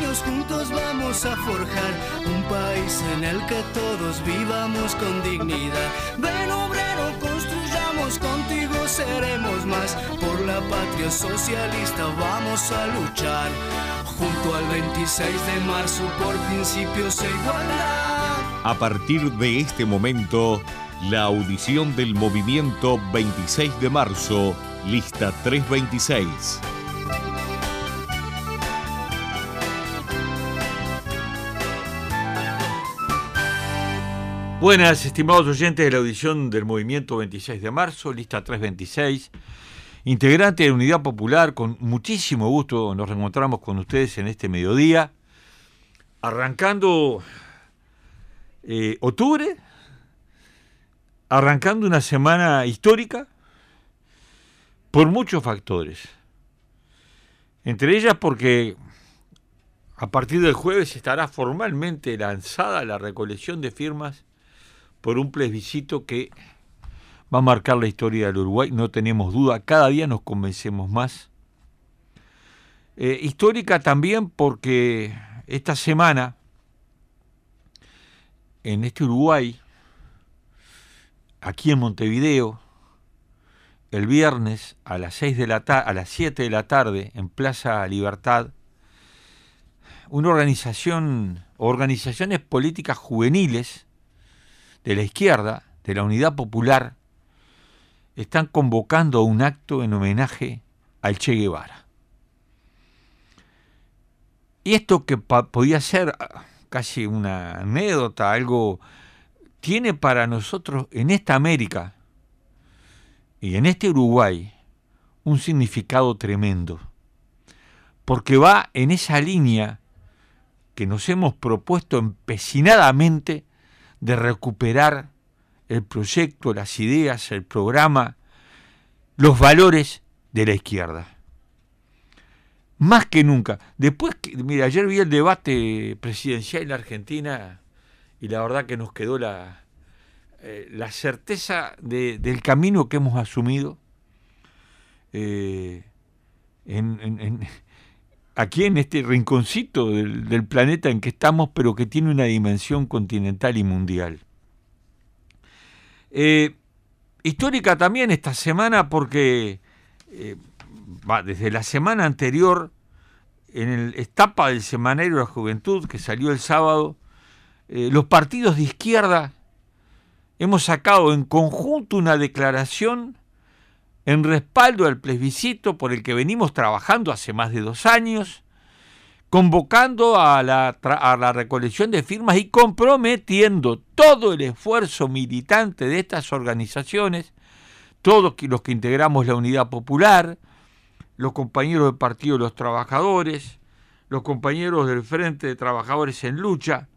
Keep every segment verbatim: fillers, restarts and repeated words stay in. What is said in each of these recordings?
sueños juntos vamos a forjar un país en el que todos vivamos con dignidad. Ven obrero, construyamos, contigo seremos más. Por la patria socialista vamos a luchar. Junto al veintiséis de marzo por principios e igualdad. A partir de este momento, la audición del movimiento veintiséis de marzo, lista trescientos veintiséis. Buenas, estimados oyentes de la audición del movimiento veintiséis de marzo, lista trescientos veintiséis. Integrante de la Unidad Popular, con muchísimo gusto nos reencontramos con ustedes en este mediodía, arrancando eh, octubre, arrancando una semana histórica por muchos factores. Entre ellas porque a partir del jueves estará formalmente lanzada la recolección de firmas por un plebiscito que va a marcar la historia del Uruguay, no tenemos duda, cada día nos convencemos más. Eh, histórica también porque esta semana, en este Uruguay, aquí en Montevideo, el viernes a las seis de la ta- a las siete de la tarde, en Plaza Libertad, una organización, organizaciones políticas juveniles de la izquierda, de la Unidad Popular, están convocando un acto en homenaje al Che Guevara. Y esto que pa- podía ser casi una anécdota, algo, tiene para nosotros en esta América y en este Uruguay un significado tremendo, porque va en esa línea que nos hemos propuesto empecinadamente de recuperar el proyecto, las ideas, el programa, los valores de la izquierda. Más que nunca. Después, que, mira, ayer vi el debate presidencial en la Argentina y la verdad que nos quedó la, eh, la certeza de, del camino que hemos asumido eh, en, en, en, aquí en este rinconcito del, del planeta en que estamos, pero que tiene una dimensión continental y mundial. Eh, histórica también esta semana porque eh, va, desde la semana anterior, en el etapa del Semanario de la Juventud que salió el sábado, eh, los partidos de izquierda hemos sacado en conjunto una declaración en respaldo al plebiscito por el que venimos trabajando hace más de dos años, convocando a la, a la recolección de firmas y comprometiendo todo el esfuerzo militante de estas organizaciones, todos los que integramos la Unidad Popular, los compañeros del Partido de los Trabajadores, los compañeros del Frente de Trabajadores en Lucha,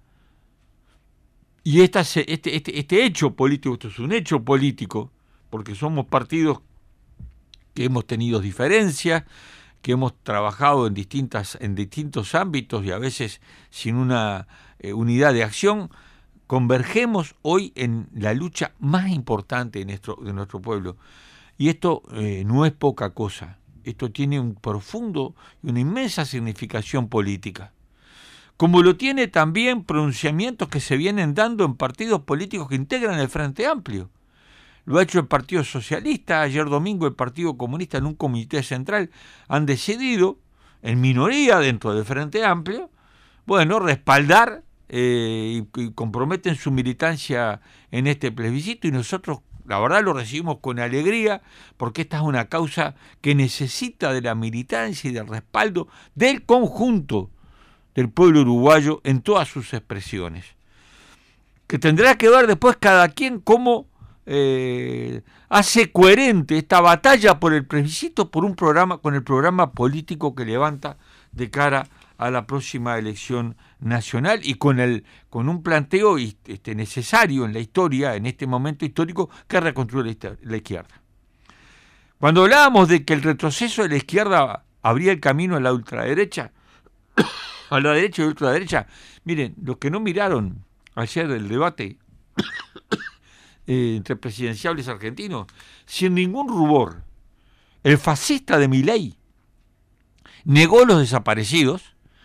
y esta, este, este, este hecho político, esto es un hecho político, porque somos partidos que hemos tenido diferencias, que hemos trabajado en distintas en distintos ámbitos y a veces sin una eh, unidad de acción, convergemos hoy en la lucha más importante de nuestro, de nuestro pueblo. Y esto eh, no es poca cosa, esto tiene un profundo y una inmensa significación política. Como lo tiene también pronunciamientos que se vienen dando en partidos políticos que integran el Frente Amplio. Lo ha hecho el Partido Socialista, ayer domingo el Partido Comunista en un comité central han decidido, en minoría dentro del Frente Amplio, bueno, respaldar eh, y, y comprometen su militancia en este plebiscito y nosotros la verdad lo recibimos con alegría porque esta es una causa que necesita de la militancia y del respaldo del conjunto del pueblo uruguayo en todas sus expresiones. Que tendrá que ver después cada quien cómo Eh, hace coherente esta batalla por el plebiscito por un programa con el programa político que levanta de cara a la próxima elección nacional y con el con un planteo este, necesario en la historia, en este momento histórico, que reconstruye la, la izquierda. Cuando hablábamos de que el retroceso de la izquierda abría el camino a la ultraderecha, a la derecha y ultraderecha, miren, los que no miraron ayer el debate Eh, entre presidenciables argentinos, sin ningún rubor, el fascista de Milei negó los desaparecidos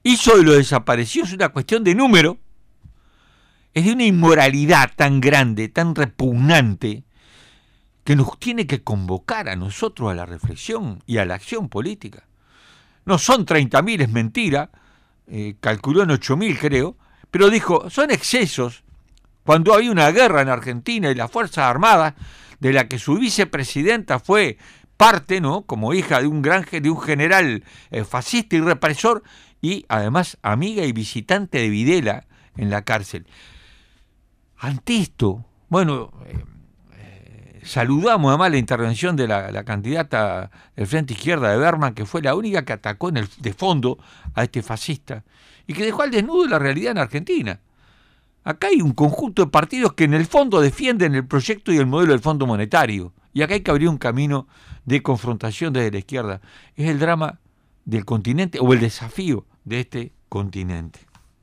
hizo de los desaparecidos una cuestión de número, es de una inmoralidad tan grande, tan repugnante, que nos tiene que convocar a nosotros a la reflexión y a la acción política. No son treinta mil, es mentira, eh, calculó en ocho mil creo, pero dijo, son excesos. Cuando hay una guerra en Argentina y las Fuerzas Armadas, de la que su vicepresidenta fue parte, ¿no?, como hija de un gran de un general eh, fascista y represor, y además amiga y visitante de Videla en la cárcel. Ante esto, bueno, eh, eh, saludamos además la intervención de la, la candidata del Frente Izquierda de Berman, que fue la única que atacó en el, de fondo a este fascista, y que dejó al desnudo la realidad en Argentina. Acá hay un conjunto de partidos que en el fondo defienden el proyecto y el modelo del Fondo Monetario, y acá hay que abrir un camino de confrontación desde la izquierda. Es el drama del continente, o el desafío de este continente.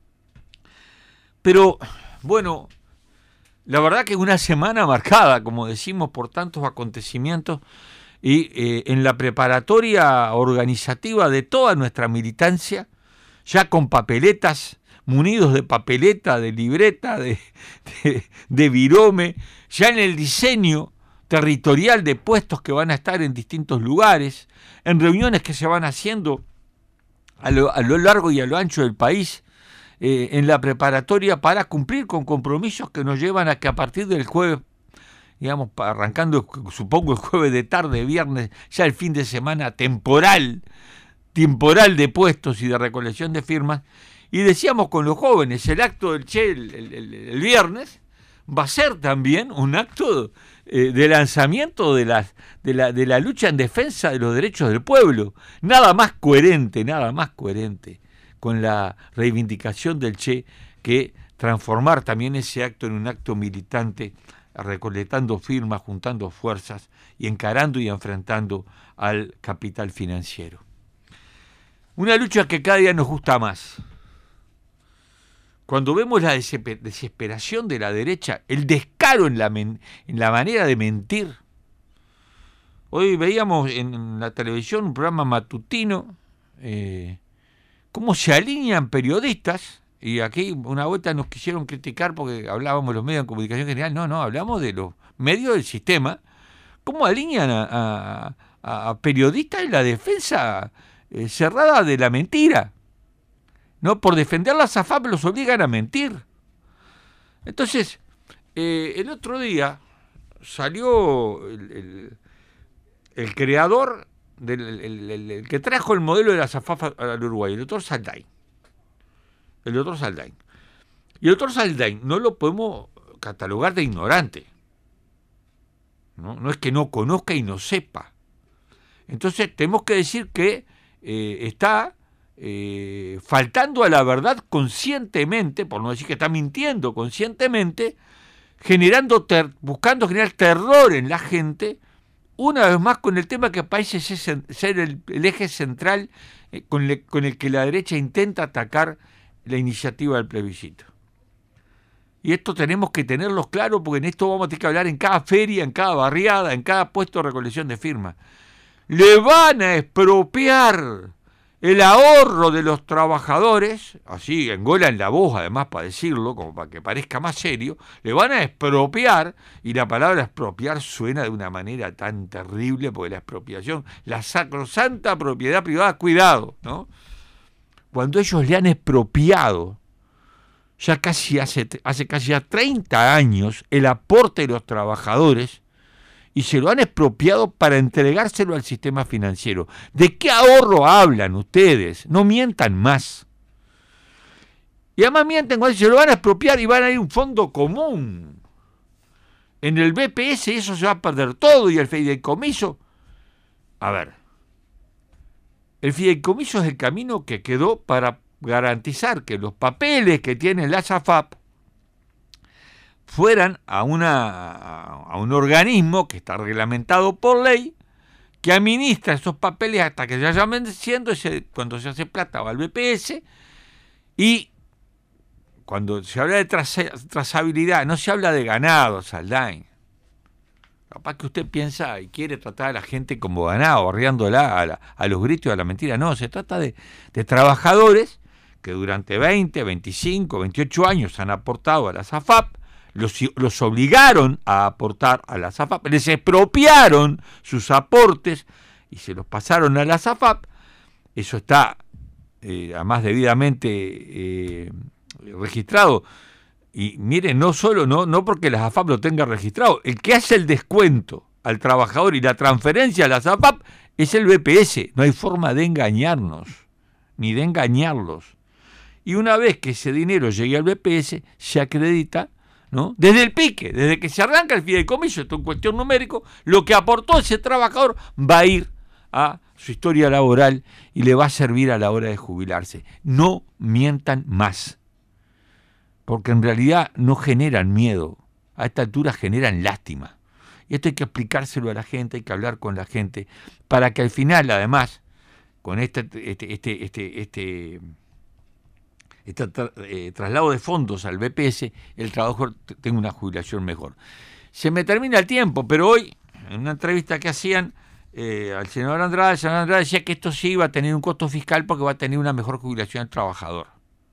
Pero, bueno, la verdad que es una semana marcada, como decimos, por tantos acontecimientos, y eh, en la preparatoria organizativa de toda nuestra militancia, ya con papeletas, munidos de papeleta, de libreta, de, de, de virome, ya en el diseño territorial de puestos que van a estar en distintos lugares, en reuniones que se van haciendo a lo, a lo largo y a lo ancho del país, eh, en la preparatoria para cumplir con compromisos que nos llevan a que a partir del jueves, digamos, arrancando supongo el jueves de tarde, viernes, ya el fin de semana temporal, temporal de puestos y de recolección de firmas. Y decíamos con los jóvenes, el acto del Che el, el, el, el viernes va a ser también un acto eh, de lanzamiento de la, de, la, de la lucha en defensa de los derechos del pueblo. Nada más coherente, nada más coherente con la reivindicación del Che que transformar también ese acto en un acto militante, recolectando firmas, juntando fuerzas y encarando y enfrentando al capital financiero. Una lucha que cada día nos gusta más. Cuando vemos la desesperación de la derecha, el descaro en la, men- en la manera de mentir. Hoy veíamos en la televisión un programa matutino, eh, cómo se alinean periodistas, y aquí una vuelta nos quisieron criticar porque hablábamos de los medios de comunicación general, no, no, hablamos de los medios del sistema, cómo alinean a, a, a periodistas en la defensa eh, cerrada de la mentira. No, por defender la SAFAP los obligan a mentir. Entonces, eh, el otro día salió el, el, el creador, del, el, el, el que trajo el modelo de la SAFAP al Uruguay, el doctor Saldain. El doctor Saldain. Y el doctor Saldain no lo podemos catalogar de ignorante. No, no es que no conozca y no sepa. Entonces, tenemos que decir que eh, está... Eh, faltando a la verdad conscientemente, por no decir que está mintiendo conscientemente, generando ter- buscando generar terror en la gente, una vez más con el tema que parece ser el, el eje central eh, con, le, con el que la derecha intenta atacar la iniciativa del plebiscito. Y esto tenemos que tenerlo claro, porque en esto vamos a tener que hablar en cada feria, en cada barriada, en cada puesto de recolección de firmas. Le van a expropiar el ahorro de los trabajadores, así engolan la voz además para decirlo, como para que parezca más serio, le van a expropiar, y la palabra expropiar suena de una manera tan terrible, porque la expropiación, la sacrosanta propiedad privada, cuidado, ¿no? Cuando ellos le han expropiado, ya casi hace, hace casi ya treinta años, el aporte de los trabajadores, y se lo han expropiado para entregárselo al sistema financiero. ¿De qué ahorro hablan ustedes? No mientan más. Y además mienten cuando se lo van a expropiar y van a ir a un fondo común. En el B P S eso se va a perder todo, y el fideicomiso. A ver, el fideicomiso es el camino que quedó para garantizar que los papeles que tiene la SAFAP fueran a, una, a un organismo que está reglamentado por ley, que administra esos papeles hasta que se vayan venciendo, ese, cuando se hace plata va al B P S, y cuando se habla de traza, trazabilidad, no se habla de ganado, Saldain. Capaz que usted piensa y quiere tratar a la gente como ganado, arriándola a, la, a los gritos y a la mentira. No, se trata de, de trabajadores que durante veinte, veinticinco, veintiocho años han aportado a las A F A P, los, los obligaron a aportar a las A F A P, les expropiaron sus aportes y se los pasaron a las A F A P. Eso está eh, además debidamente eh, registrado. Y miren, no solo, no, no porque las A F A P lo tengan registrado, el que hace el descuento al trabajador y la transferencia a las A F A P es el B P S. No hay forma de engañarnos, ni de engañarlos. Y una vez que ese dinero llegue al B P S, se acredita, ¿no? Desde el pique, desde que se arranca el fideicomiso, esto en cuestión numérico, lo que aportó ese trabajador va a ir a su historia laboral y le va a servir a la hora de jubilarse. No mientan más, porque en realidad no generan miedo, a esta altura generan lástima. Y esto hay que explicárselo a la gente, hay que hablar con la gente, para que al final, además, con este, este, este, este, este, este tra, eh, traslado de fondos al B P S, el trabajador tenga una jubilación mejor. Se me termina el tiempo, pero hoy, en una entrevista que hacían eh, al senador Andrade, el senador Andrade decía que esto sí va a tener un costo fiscal porque va a tener una mejor jubilación al trabajador.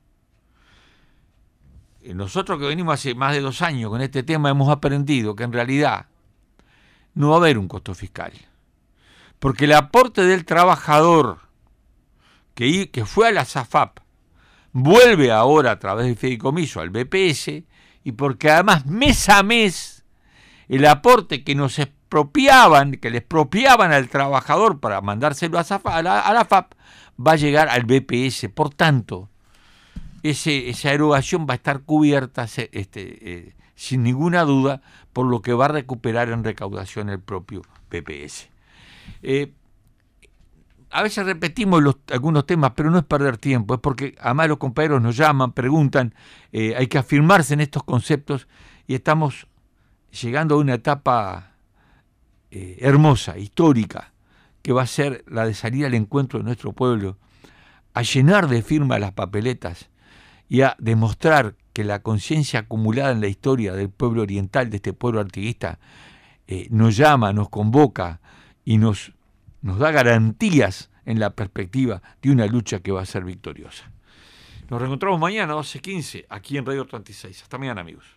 Nosotros que venimos hace más de dos años con este tema hemos aprendido que en realidad no va a haber un costo fiscal, porque el aporte del trabajador que, que fue a la S A F A P vuelve ahora a través del fideicomiso al B P S, y porque además mes a mes el aporte que nos expropiaban, que le expropiaban al trabajador para mandárselo a, a, la, a la F A P, va a llegar al B P S. Por tanto, ese, esa erogación va a estar cubierta este, eh, sin ninguna duda por lo que va a recuperar en recaudación el propio B P S. Eh, a veces repetimos los, algunos temas, pero no es perder tiempo, es porque además los compañeros nos llaman, preguntan, eh, hay que afirmarse en estos conceptos y estamos llegando a una etapa eh, hermosa, histórica, que va a ser la de salir al encuentro de nuestro pueblo, a llenar de firmas las papeletas y a demostrar que la conciencia acumulada en la historia del pueblo oriental, de este pueblo artiguista, eh, nos llama, nos convoca y nos, nos da garantías en la perspectiva de una lucha que va a ser victoriosa. Nos reencontramos mañana a doce quince aquí en Radio treinta y seis. Hasta mañana, amigos.